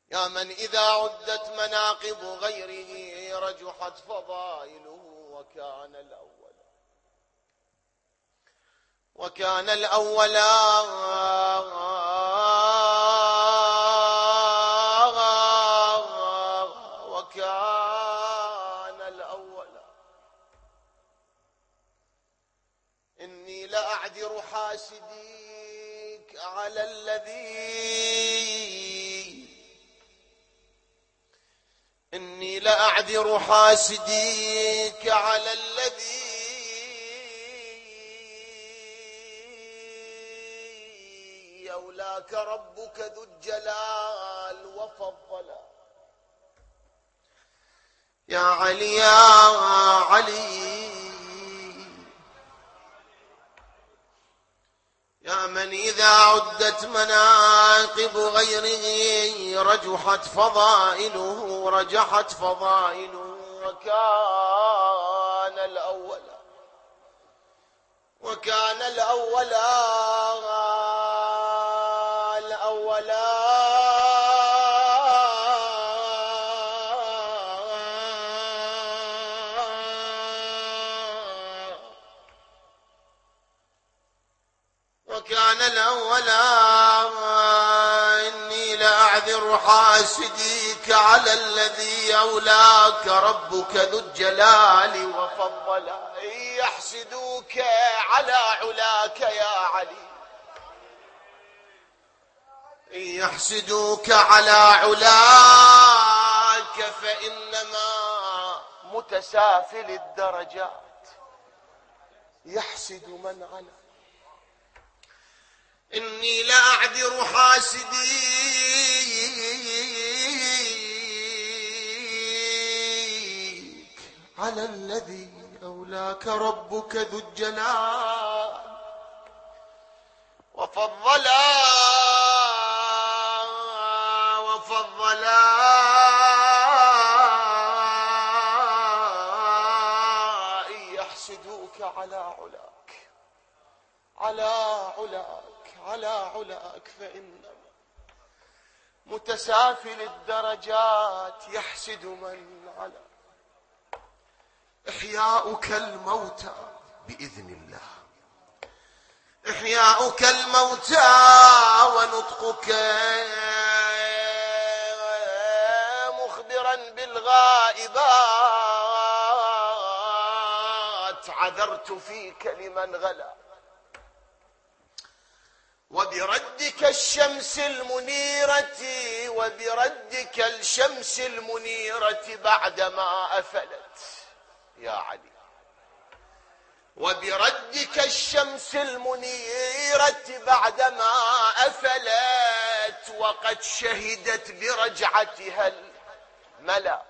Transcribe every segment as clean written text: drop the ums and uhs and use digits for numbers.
يا من إذا عدت مناقب غيره رجحت فضائله. وكان الأول إني لأعذر حاسديك على الذي إني لأعذر حاسديك على الذي يولاك ربك ذو الجلال وفضلا. يا علي يا علي يا من إذا عدت مناقب غيره رجحت فضائله وكان الأول إني لأعذر حاسديك على الذي أولاك ربك ذو الجلال وفضلا. يحسدوك على علاك يا علي يحسدوك على علاك فإنما متسافل الدرجات يحسد من علا. إني لأعذر حاسديك على الذي أولاك ربك ذو الجلال وفضلا يحسدوك على علاك فإنما متسافل الدرجات يحسد من علا. إحياؤك الموتى بإذن الله إحياؤك الموتى ونطقك مخبرا بالغائبات عذرت فيك لمن غلا. وبردك الشمس المنيرة بعدما أفلت يا علي وبردك الشمس المنيرة بعدما أفلت وقد شهدت برجعتها الملا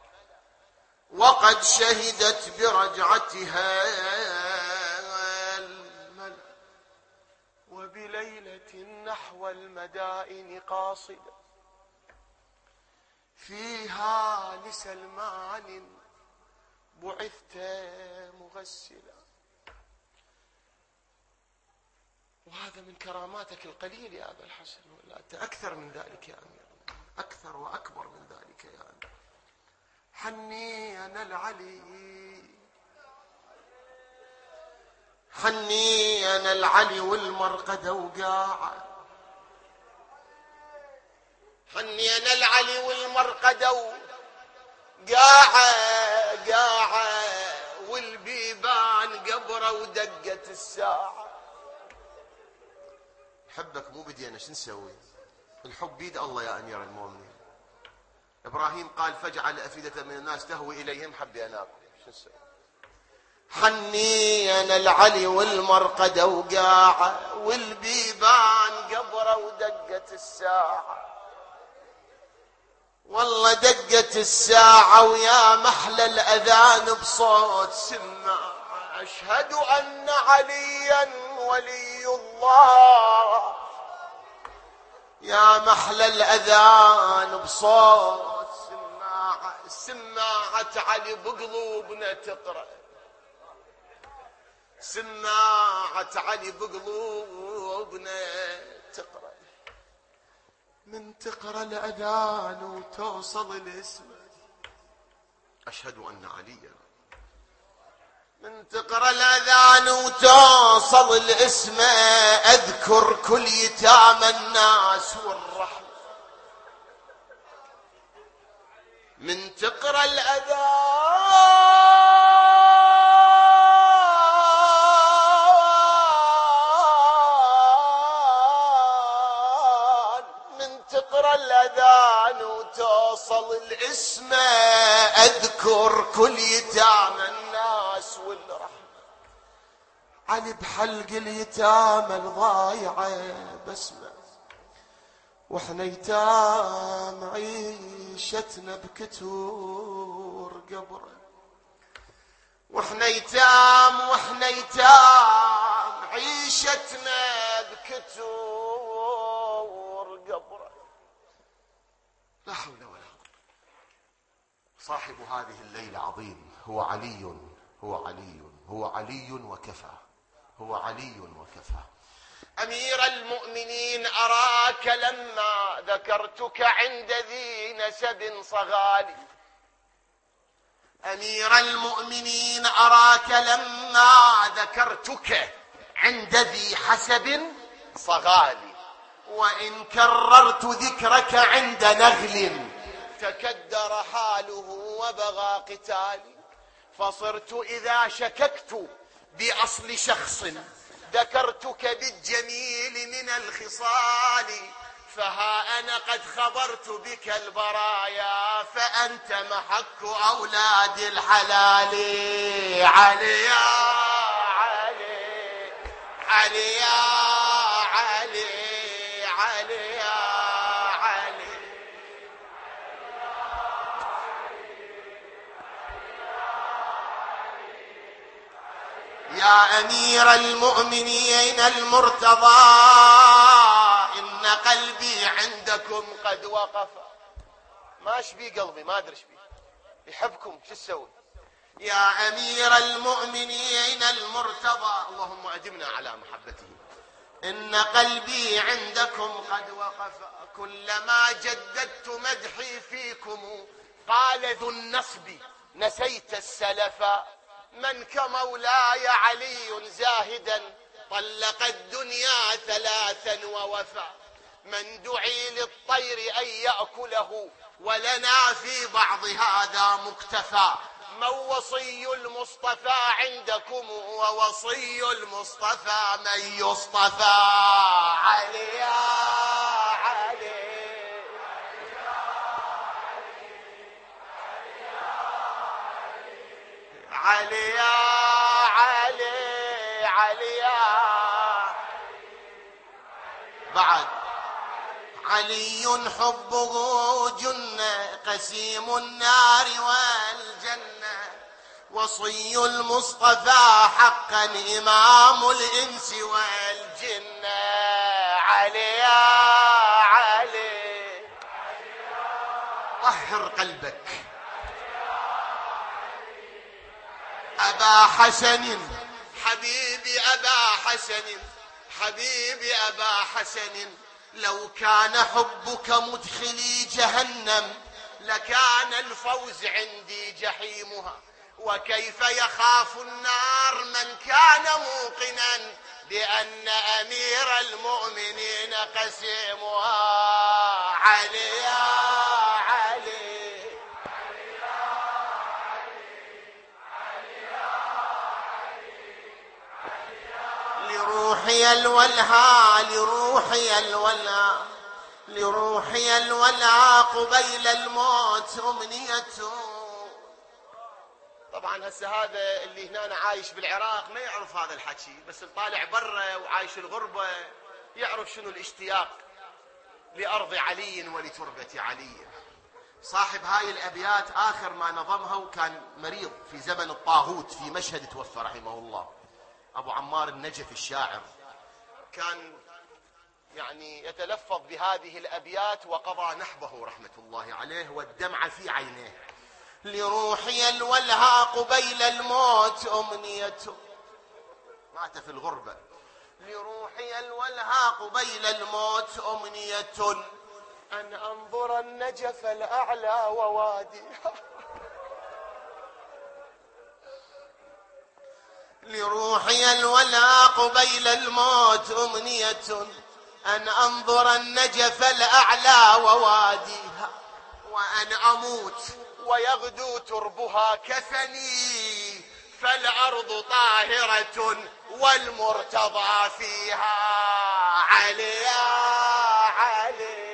وبليلة نحو المدائن قاصدة فيها لسلمان بعثت مغسلا. وهذا من كراماتك القليل يا أبا الحسن ولا أنت أكثر من ذلك يا أمير أكثر وأكبر من ذلك يا أمير. حني أنا العلي والمرقدة وقاعة حني أنا العلي والمرقدة وقاعة والبيبان قبرة ودقت الساعة. حبك مو بدينا شو نسوي الحب بيد الله يا أمير المؤمنين. إبراهيم قال فاجعل أفئدة من الناس تهوي إليهم حبي أناكم شو نسوي. حني أنا العلي والمرقدة وقاعة والبيبان قبرة ودقت الساعة. والله دقت الساعة ويا محلى الأذان بصوت سماع أشهد أن عليا ولي الله. يا محلى الأذان بصوت سماعة علي بقلوبنا تقرأ سماعة علي بقلوبنا تقرأ. من تقرأ الأذان وتوصل الاسم أشهد أن عليا، من تقرأ الأذان وتوصل الاسم أذكر كل يتامى الناس والرحمة. من تقرأ الأذان وتوصل الاسم أذكر كل يتامى الناس والرحمة. علي بحلق اليتامى الضايعة بسمة، واحنا يتام عيشتنا بكتور قبره، واحنا يتام عيشتنا بكتور قبره. لا حول ولا قوة. صاحب هذه الليلة عظيم، هو علي وكفى، هو علي وكفى. أمير المؤمنين أراك لما ذكرتك عند ذي نسب صغالي، أمير المؤمنين أراك لما ذكرتك عند ذي حسب صغالي، وإن كررت ذكرك عند نغل تكدر حاله وبغى قتالي. فصرت إذا شككت بأصل شخص ذكرتك بالجميل من الخصال، فها أنا قد خبرت بك البرايا فأنت محك أولاد الحلال. علي يا علي، علي يا علي، علي يا علي. يا أمير المؤمنين المرتضى إن قلبي عندكم قد وقف. ما شبي قلبي، ما أدري شبي، يحبكم شو تسوي. يا أمير المؤمنين المرتضى اللهم أدمنا على محبته، إن قلبي عندكم قد وقف. كلما جددت مدحي فيكم قال ذو النصب نسيت السلف. من كمولاي علي زاهدا طلق الدنيا ثلاثا ووفى. من دعي للطير أن يأكله ولنا في بعض هذا مكتفى. من وصي المصطفى عندكم ووصي المصطفى من يصطفى. علي يا علي، علي يا علي، علي يا بعد. علي حبه جنة قسيم النار والجنة، وصي المصطفى حقا إمام الإنس والجنة. علي يا علي، طهر قلبك. أبا حسن حبيبي، أبا حسن حبيبي، أبا حسن لو كان حبك مدخلي جهنم لكان الفوز عندي جحيمها. وكيف يخاف النار من كان موقنا بأن أمير المؤمنين قسيمها. علي يا علي، لروحي الولها، لروحي الولها، لروحي الولها قبيل الموت أمنيته. طبعا هسه هذا اللي هنا عايش بالعراق ما يعرف هذا الحكي، بس طالع برا وعايش الغربة يعرف شنو الاشتياق لأرض علي ولتربة علي. صاحب هاي الأبيات آخر ما نظمها وكان مريض في زمن الطاغوت في مشهد توفى رحمه الله، أبو عمار النجف الشاعر، كان يعني يتلفظ بهذه الأبيات وقضى نحبه رحمة الله عليه والدمع في عينيه. لروحي الولها قبيل الموت أمنيته، مات في الغربة. لروحي الولها قبيل الموت أمنية، أن أنظر النجف الأعلى ووادي لروحي الولا قبيل الموت أمنية أن أنظر النجف الأعلى وواديها وأن أموت ويغدو تربها كفني فالأرض طاهرة والمرتضى فيها علي يا علي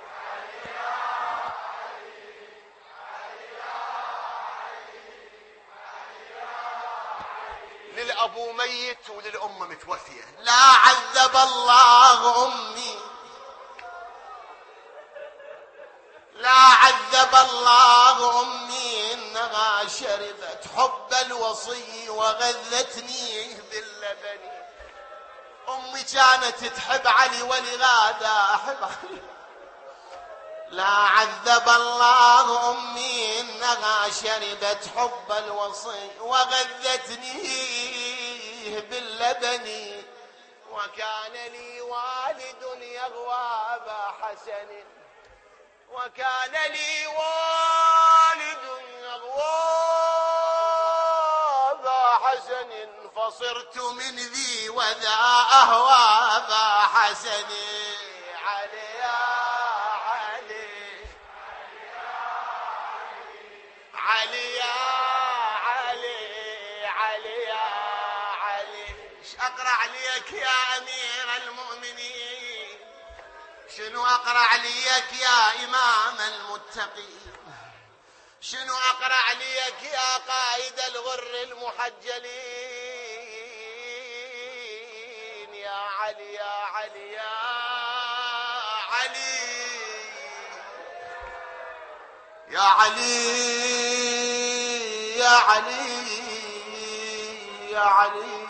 للأبو ميت وللأم متوفية لا عذب الله أمي لا عذب الله أمي إنها شربت حب الوصي وغذتني باللبن أمي كانت تحب علي ولهذا أحب علي لا عذب الله أمي إنها شربت حب الوصي وغذتني باللبن وكان لي والد يغوى أبا حسن وكان لي والد يغوى أبا حسن فصرت من ذي وذا أهوى أبا حسن علي يا علي علي يا علي علي يا علي ايش اقرا عليك يا امير المؤمنين شنو اقرا عليك يا امام المتقين شنو اقرا عليك يا قائد الغر المحجلين يا علي يا علي يا علي يا علي يا علي يا علي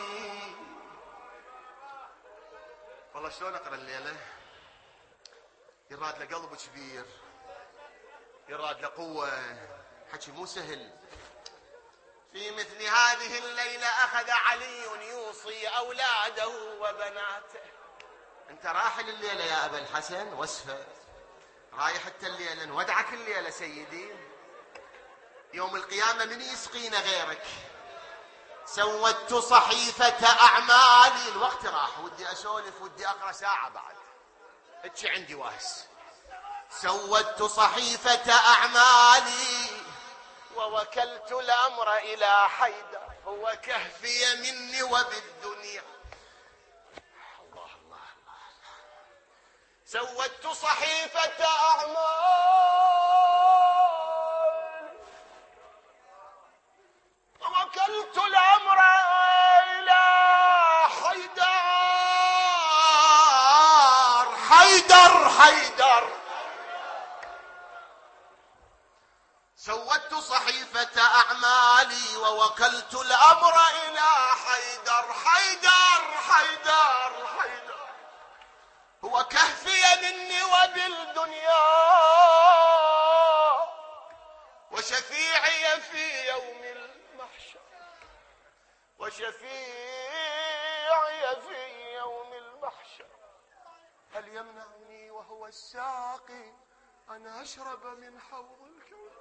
والله شلون اقرا الليله يراد له قلب كبير يراد له قوه حكي مو سهل في مثل هذه الليله اخذ علي يوصي اولاده وبناته انت راحل الليله يا ابا الحسن وصفه رايح انت الليله نودعك الليله سيدي يوم القيامه من يسقينا غيرك سودت صحيفه اعمالي الوقت راح ودي اسولف ودي اقرا ساعه بعد اتشي عندي واهس سودت صحيفه اعمالي ووكلت الامر الى حيدر هو كهفي مني وبالدنيا الله الله الله سودت صحيفه اعمالي ووكلت الامر الى حيدر حيدر حيدر سودت صحيفة أعمالي ووكلت الأمر إلى حيدر حيدر حيدر حيدر هو كهفي مني وبالدنيا وشفيعي في يوم المحشر وشفيعي في يوم المحشر هل يمنعني وهو الساقي أن أشرب من حوض الكوثر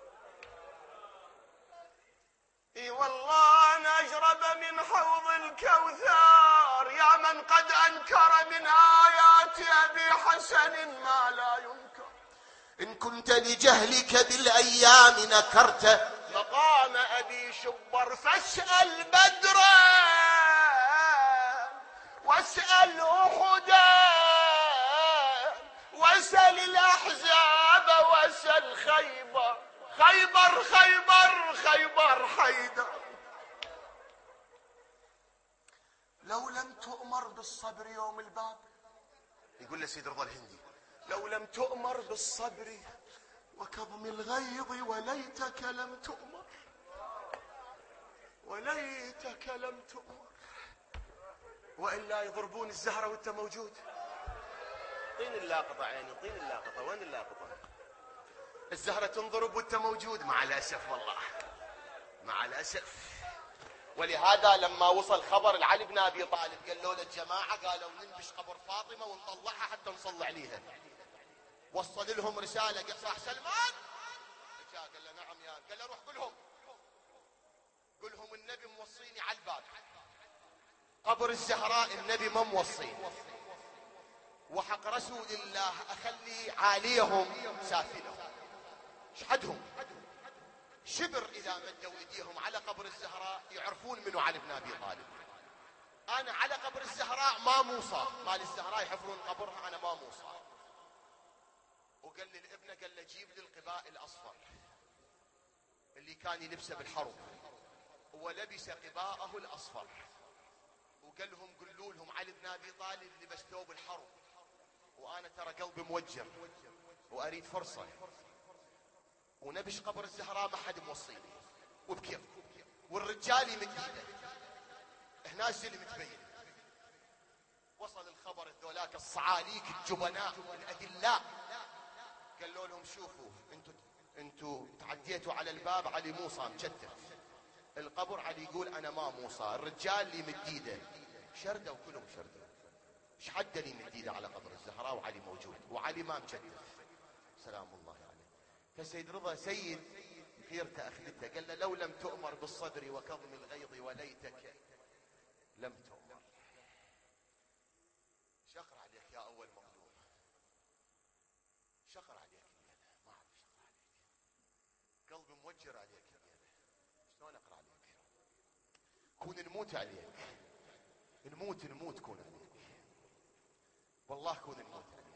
اي والله أن أشرب من حوض الكوثر يا من قد أنكر من آيات أبي حسن ما لا ينكر إن كنت لجهلك بالأيام نكرت مقام أبي شبر فاسأل بدرا واسأل أحدا واسأل الأحزاب واسأل خيبر خيبر خيبر خيبر حيدر لو لم تؤمر بالصبر يوم الباب يقول له سيد رضا الهندي لو لم تؤمر بالصبر وكظم الغيظ وليتك لم تؤمر وليتك لم تؤمر وإلا يضربون الزهرة وانت موجود طين اللاقطة عيني طين اللاقطة وين اللاقطة الزهرة تنضرب وانت موجود مع الأسف والله مع الأسف ولهذا لما وصل خبر لعلي بن أبي طالب قالوا له الجماعة قالوا ننبش قبر فاطمة ونطلعها حتى نصلي عليها وصل لهم رسالة، قال صاح سلمان؟ قال له نعم يا، قال له روح قل لهم النبي موصيني على الباب، قبر الزهراء النبي ما موصيني، وحق رسول الله أخلي عاليهم سافلهم. شحدهم شبر إذا مدوا إيديهم على قبر الزهراء يعرفون منو علي بن أبي طالب. أنا على قبر الزهراء ما موصى، مال الزهراء يحفرون قبرها، أنا ما موصى. وقال للابنة، قال له جيب لي القباء الأصفر اللي كان يلبسه بالحرب، ولبس قباءه الأصفر، وقال لهم قولوا لهم علي بن أبي طالب لبس ثوب الحرب، وأنا ترى قلبي موجر وأريد فرصة، ونبش قبر الزهراء ما حد موصيني، وبكيف والرجال يمد ايده هنا الزلم متبين. وصل الخبر الذولاك الصعاليك الجبناء الأدلاء، قالوا لهم شوفوا انتوا تعديتوا على الباب، علي موسى مكتف القبر، علي يقول انا ما موسى، الرجال اللي يمد ايده شردوا كلهم شردوا. ايش حد اللي يمد ايده على قبر الزهراء وعلي موجود وعلي ما مكتف سلام الله عليه. فسيد رضا سيد خيرته اخذته، قال له لو لم تؤمر بالصبر وكظم الغيظ وليتك لم تؤمر. شقر عليك يا اول مظلوم، شقر عليك الليله، ما اعرف شقر عليك، قلبي موجر عليك الليله، شلون اقرا عليك؟ كون نموت عليك، نموت كون عليك، والله كون نموت عليك.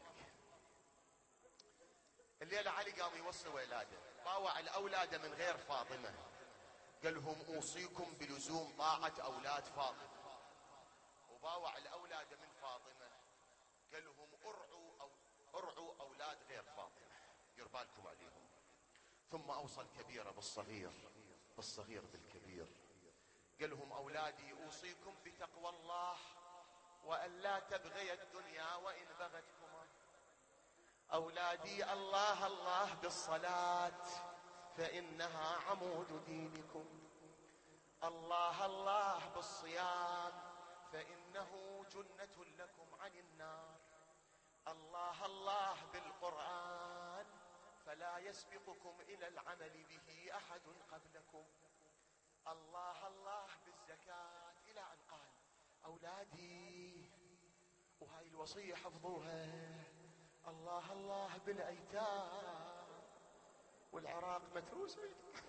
الليله علي قام يوصي ولاده، باوع الاولاد من غير فاطمه، قال لهم اوصيكم بلزوم طاعه اولاد فاطمه، وباوع الاولاد من فاطمه قال لهم ارعوا اولاد غير فاطمه، دير بالكم عليهم. ثم اوصى الكبير بالصغير بالكبير، قال لهم اولادي اوصيكم بتقوى الله وان لا تبغي الدنيا وان بغتكما. اولادي الله الله بالصلاه فانها عمود دينكم، الله الله بالصيام فانه جنة لكم عن النار، الله الله بالقرآن فلا يسبقكم إلى العمل به أحد قبلكم، الله الله بالزكاة، إلى أن قال أولادي، وهاي الوصية حفظوها، الله الله بالأيتام، والعراق متروسة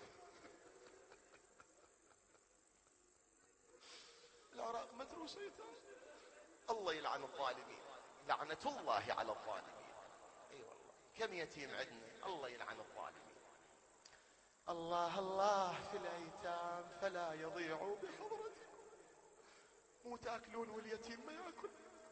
العراق متروسة، الله يلعن الظالمين، لعنة الله على الظالمين. اي والله كم يتيم عندنا، الله يلعن الظالمين. الله الله في الايتام فلا يضيعوا بحضرتكم، مو تاكلون واليتيم ما ياكل.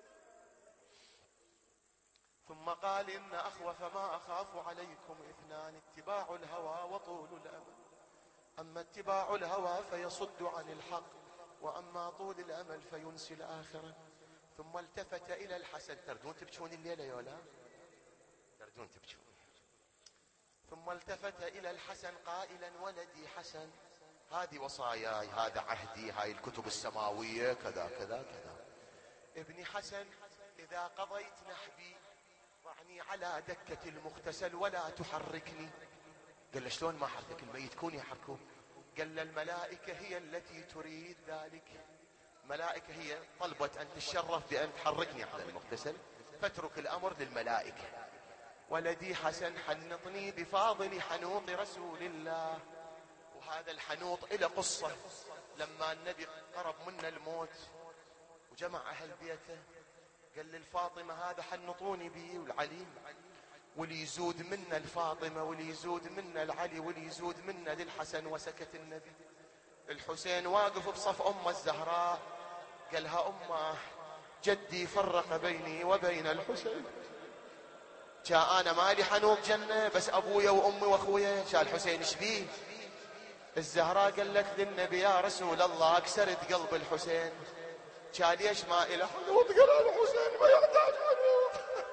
ثم قال ان اخوف ما اخاف عليكم اثنان، اتباع الهوى وطول الامل، اما اتباع الهوى فيصد عن الحق، واما طول الامل فينسي الاخره. ثم التفت الى الحسن، تردون تبكون الليله يولا، تردون تبكون. ثم التفت الى الحسن قائلا ولدي حسن، هذه وصاياي، هذا عهدي، هاي الكتب السماويه كذا كذا كذا. ابني حسن اذا قضيت نحبي ضعني على دكة المغتسل ولا تحركني. قال له شلون ما حرك الميت، كون يحركوه. قال له الملائكة هي التي تريد ذلك، ملائكة هي طلبت أن تشرف بأن تحركني على المغتسل، فاترك الأمر للملائكة. ولدي حسن حنطني بفاضل حنوط رسول الله. وهذا الحنوط إلى قصة، لما النبي قرب منا الموت وجمع أهل بيته قال للفاطمة هذا حنطوني به والعلي، واللي يزود منا الفاطمة واللي يزود منا العلي واللي يزود منا للحسن. وسكت النبي. الحسين واقف بصف أمه الزهراء قال لها أمه جدي فرق بيني وبين الحسين، جاء أنا مالي حنوط جنة بس أبويا وأمي وأخويا، شال الحسين شبيه. الزهراء قالت للنبي يا رسول الله أكسرت قلب الحسين، قال ليش ما إله حنوط؟ قال الحسين ما يحتاج حنوط.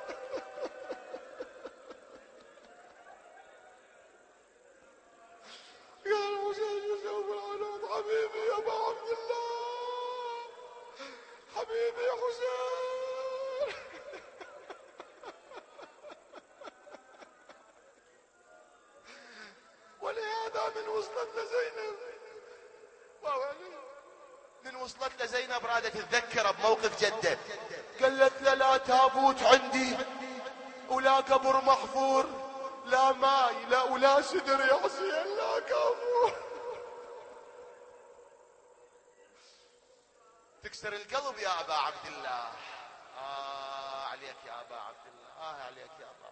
قال الحسين يسوي الحنوط، حبيبي يا ابا عبد الله، حبيبي يا حسين. من وصلت لزينب من وصلت لزينب رادت تذكر بموقف جده، قالت له لا تابوت عندي ولا قبر محفور، لا ماي لا ولا سدر يا حسين، لا كافور. تكسر القلب يا أبا عبد الله. عليك يا أبا عبد الله، عليك يا أبا.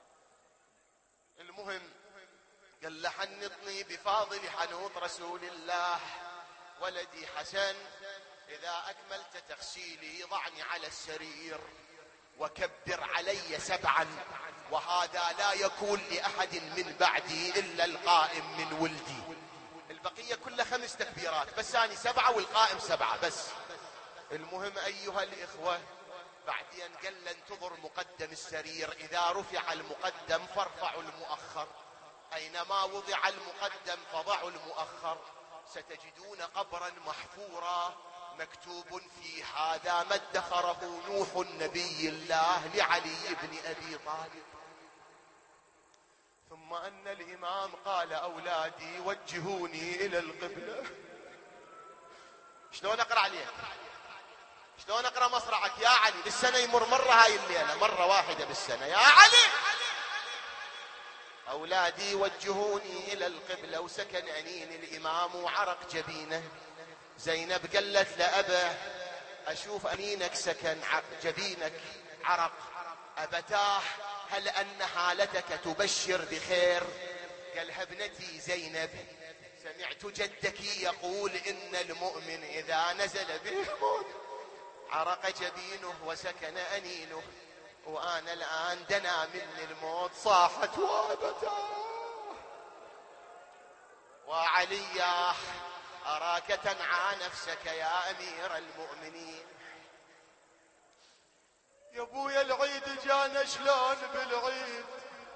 المهم قال له حنطني بفاضل حنوط رسول الله، ولدي حسن إذا أكملت تغسيلي ضعني على السرير وكبر علي 7، وهذا لا يكون لأحد من بعدي إلا القائم من ولدي. البقية كلها 5 تكبيرات، بس أنا 7 والقائم 7 بس. المهم أيها الإخوة بعدين قال انتظر مقدم السرير، إذا رفع المقدم فارفعوا المؤخر، أينما وضع المقدم فضعوا المؤخر، ستجدون قبرا محفورا مكتوب فيه هذا ما ادخره نوح نبي الله لعلي بن أبي طالب. ثم أن الإمام قال أولادي وجهوني إلى القبلة. شلون أقرأ عليك؟ شلون أقرأ مصرعك يا علي؟ بالسنة يمر مرة هاي الليلة، مرة واحدة بالسنة يا علي. أولادي وجهوني إلى القبلة، وسكن أنين الإمام وعرق جبينه. زينب قالت لأبا أشوف أنينك سكن جبينك عرق، أبتاه هل أن حالتك تبشر بخير؟ قالها ابنتي زينب سمعت جدك يقول إن المؤمن إذا نزل به الموت عرق جبينه وسكن أنينه، وأنا الآن دنا مني الموت صاحت وابتاه. وعليا أراك تنعى نفسك يا أمير المؤمنين. يا ابويا العيد جانا شلون بالعيد،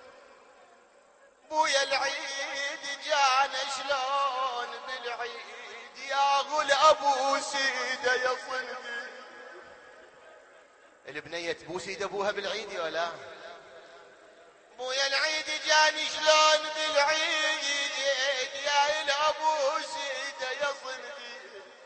ابويا العيد جانا شلون بالعيد، يا غل ابو سيده يا صندي. البنية تبوسيد ابوها بالعيد ولا؟ ابويا العيد جاني شلون بالعيد، يا الابو سيده يا صندي،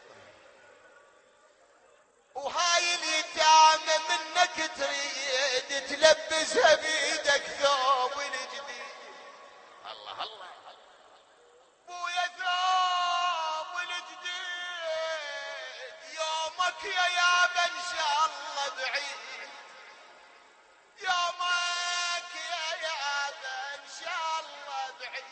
وهاي اليتامى منك تريد تلبسها بيدك ثوب الجديد. الله الله ابويا ثوب الجديد، يومك يا يابا ان شاء الله بعيد، يومك يا يابا ان شاء الله بعيد.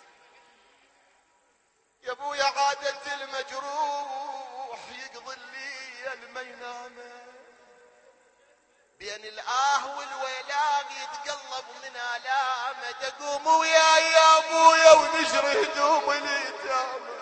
يا ابويا عادة المجروح يقضي الليل ما ينامه، بين الآه والويلان يتقلب من آلامه. تقوم وياي يا ابويا ونشر هدوم اليتامى،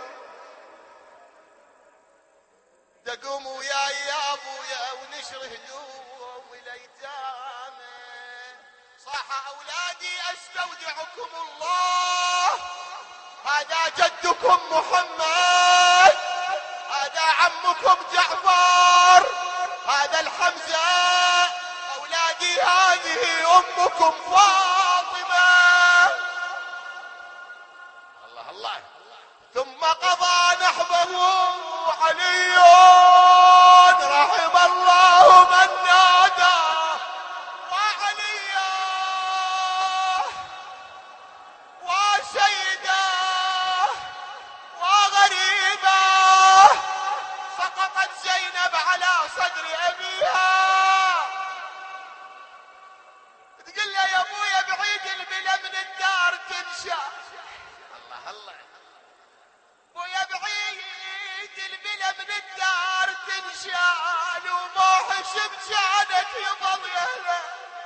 تقوم وياي يا ابويا ونشر هدوم اليتامى. صاح اولادي استودعكم الله، هذا جدكم محمد، هذا عمكم جعفر، هذا الحمزة، أولادي هذه أمكم فاطمة. الله الله. ثم قضى نحبه علي رحم الله من نادى وعليا وسيدا وغريبا. سقطت زينب على صدر أبيها، تقول له يا ابويا بعيد البلا من الدار تنشا. الله الله ابويا بعيد البلا من الدار تنشال، وما حسب جانك يضل يهلا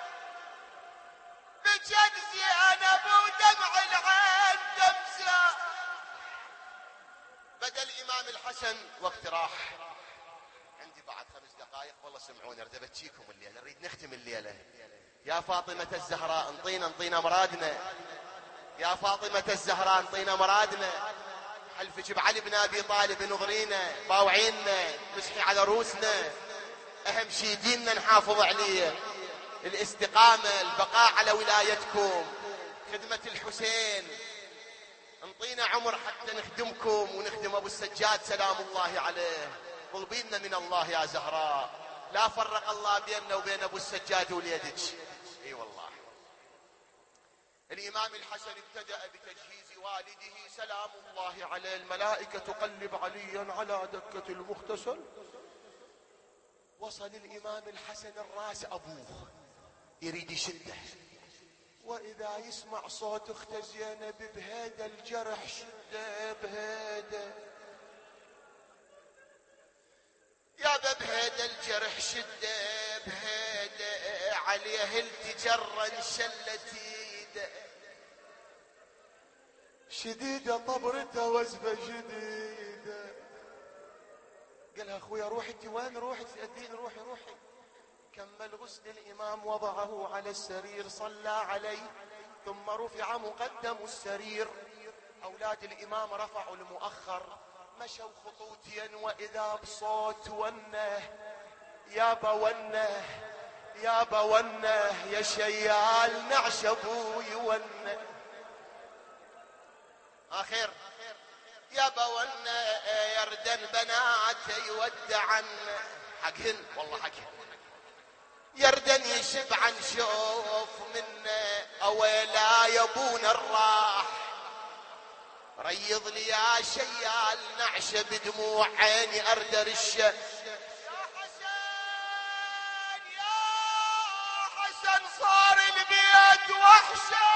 بجد زينب ودمع العين تمسى. بدأ الإمام الحسن واقتراح، عندي بعد 5 دقائق والله سمعوني اريد ابكيكم الليله، نريد نختم الليله. يا فاطمة الزهراء انطينا مرادنا، يا فاطمة الزهراء انطينا مرادنا، حلفك بعلي بن ابي طالب نظرينا باوعينا مسحي على روسنا، اهم شي ديننا نحافظ عليه، الاستقامة، البقاء على ولايتكم، خدمة الحسين. انطينا عمر حتى نخدمكم ونخدم ابو السجاد سلام الله عليه. طلبينا من الله يا زهراء، لا فرق الله بيننا وبين ابو السجاد وليدك. اي والله. الامام الحسن ابتدأ بتجهيز والده سلام الله عليه. الملائكة تقلب عليا على دكة المغتسل. وصل الامام الحسن الراس ابوه يريد يشده، واذا يسمع صوت اخته زينب بهذا الجرح شده بهذا، يا بهذا الجرح شده بهذا، عليه التجرا انشلت ايده، شديده طبرته وزفه شديده. قالها اخويا روحي انت وين روحي تأذين؟ روحي روحي. كمل غسل الامام، وضعه على السرير، صلى عليه، ثم رفع مقدم السرير. اولاد الامام رفعوا المؤخر، مشوا خطوتين، واذا بصوت ونه، يابا ونه يابا ونه يا شيال نعش ابوي ونه. اخر يابا ونه يردن بناته يودعن، حقهن والله حقهن، يردن يشب عن شوف منه، اويلا يا ابونا الراح، ريض لي يا شيال نعشه بدموع عيني اردر الشه. يا حسن يا حسن صار البيت وحشه.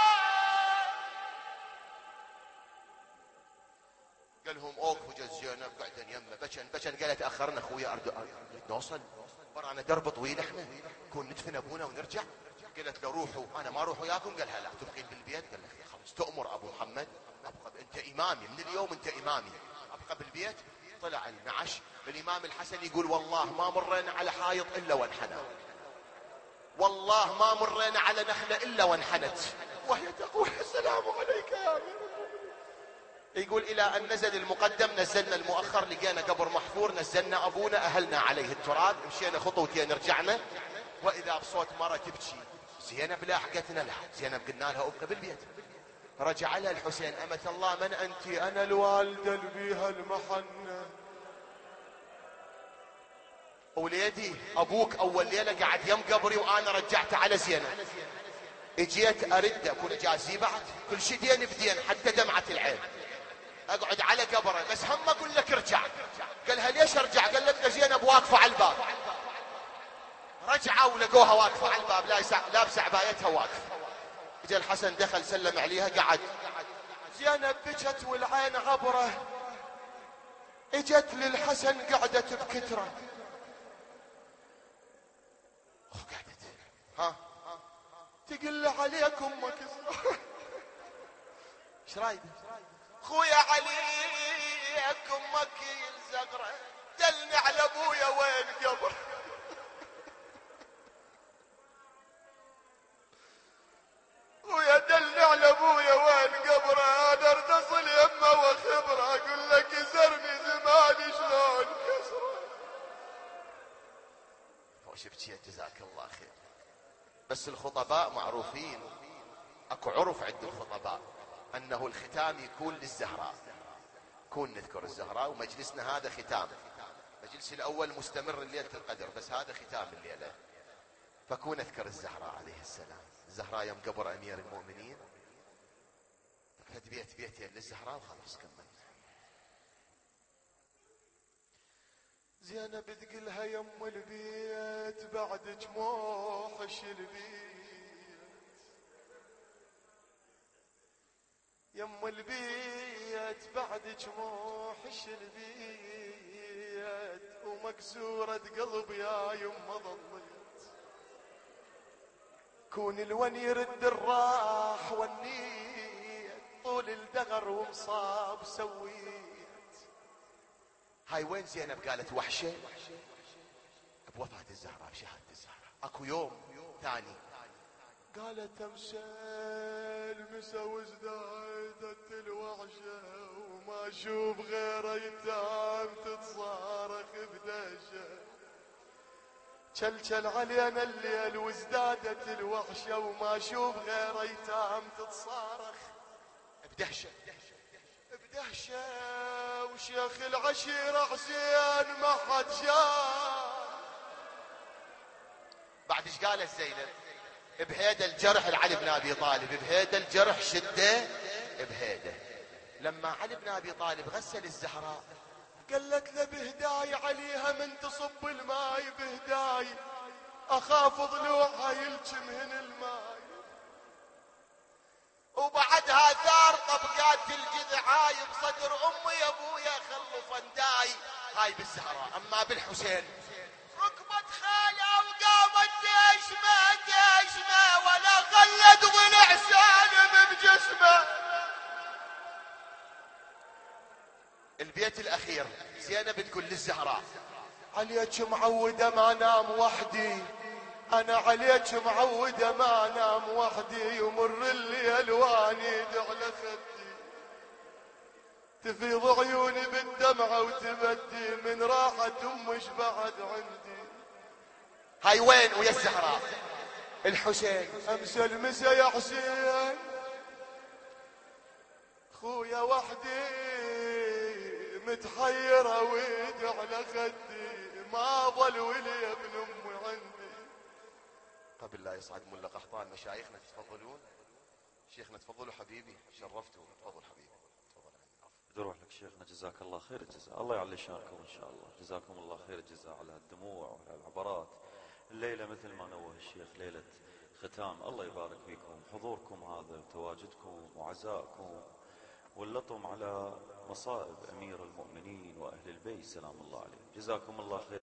قال لهم اوقفوا جز زينب قعدن يمه بكن قالت اخرنا اخويا اريد نوصل ورانا درب طويل احنا كون ندفن ابونا ونرجع. قالت له روحوا انا ما اروح وياكم. قالها لا تبقين بالبيت. قال لها خلاص تؤمر ابو محمد ابقى انت امامي من اليوم انت امامي ابقى بالبيت. طلع النعش. الامام الحسن يقول والله ما مرينا على حائط الا وانحنى، والله ما مرينا على نخله الا وانحنت، وهي تقول السلام عليك يا امير. يقول الى ان نزل المقدم نزلنا المؤخر، لقينا قبر محفور، نزلنا ابونا اهلنا عليه التراب، مشينا خطوتين رجعنا، واذا بصوت مرة تبكي. زينب لاحقتنا لها، زينب قلنا لها ابقى بالبيت. رجع لها الحسين امة الله من انت؟ انا الوالدة اللي بيها المحنة. وليدي ابوك اول ليلة قعد يم قبري وانا رجعته على زينب، اجيت ارد اكون جازي بعد كل شي دين بدين حتى دمعة العين، اقعد على قبره بس هم اقول لك ارجع. قالها ليش ارجع؟ قال لك زينب واقفه على الباب. رجعوا ولقوها واقفه على الباب لابسه عبايتها واقفه. اجى الحسن دخل سلم عليها قعد. زينب بكت والعين عبره. اجت للحسن قعدت بكتره. قعدت ها تقل عليك امك ايش رايك؟ خويا عليك امك الزغره دلني على ابويا وين قبر. خويا دلني على ابويا وين قبره، انا ارد اصل يمه وخبره، اقول لك يزرني زماني شلون كسره. وش بكيت جزاك الله خير. بس الخطباء معروفين، اكو عرف عند الخطباء انه الختام يكون للزهراء، كون نذكر الزهراء، ومجلسنا هذا ختام. مجلس الاول مستمر ليلة القدر بس هذا ختام الليلة، فكون اذكر الزهراء عليه السلام. الزهراء يوم قبر امير المؤمنين فد بيتين للزهراء وخلاص كمل. زينب تقلها يم البيت بعدك موحش البيت، يم البيت بعدك موحش البيت، ومكسورة قلب يا يما ظليت، كون الون يرد الراح والنيت، طول الدغر ومصاب سويت. هاي وين زينب قالت وحشة؟ بوفاة الزهراء بشهادة الزهراء. اكو يوم ثاني قالت امسال مسوي ازدادت الوحشة، وما اشوف غير ايتام تتصارخ بدهشة، شلشل علينا الليل وازدادت الوحشة، وما اشوف غير ايتام تتصارخ بدهشة. بدهشة وشيخ العشيرة حسين ما حد شاف. بعد ايش قالت زينب؟ بهيدا الجرح لعلي بن ابي طالب، بهيدا الجرح شده بهيدا. لما علي بن ابي طالب غسل الزهراء قالت له بهداي عليها من تصب الماي، بهداي اخاف ضلوعها يلجمهن الماي. وبعدها ثار طبقات الجذعاي بصدر امي يا ابويا خلوا فنداي. هاي بالزهراء. اما بالحسين ركبت خاله وقامت ديشمه ديشمه ولا خلت ضلع سالم بجسمه. البيت الاخير زينب تقول للزهراء عليك معودة ما نام وحدي، انا عليك معودة ما نام وحدي، يمر الليل وانيد على خدي، تفيض عيوني بالدمعة وتبدي، من راحة امش بعد عندي. هاي وين ويا الزهراء؟ الحسين امس المسا يا حسين خويا وحدي متحيرة ويد على خدي، ما ظل ولي ابن امي عندي. قبل لا يصعد ملا قحطان مشايخنا تتفضلون. شيخنا تفضلوا حبيبي، شرفتوا. تفضل حبيبي تفضل. بروح لك شيخنا جزاك الله خير الجزاء، الله يعلي شانكم ان شاء الله، جزاكم الله خير الجزاء على الدموع وعلى العبرات. الليلة مثل ما نوه الشيخ ليلة ختام، الله يبارك فيكم، حضوركم هذا وتواجدكم وعزائكم واللطم على مصائب أمير المؤمنين وأهل البيت سلام الله عليهم، جزاكم الله خير.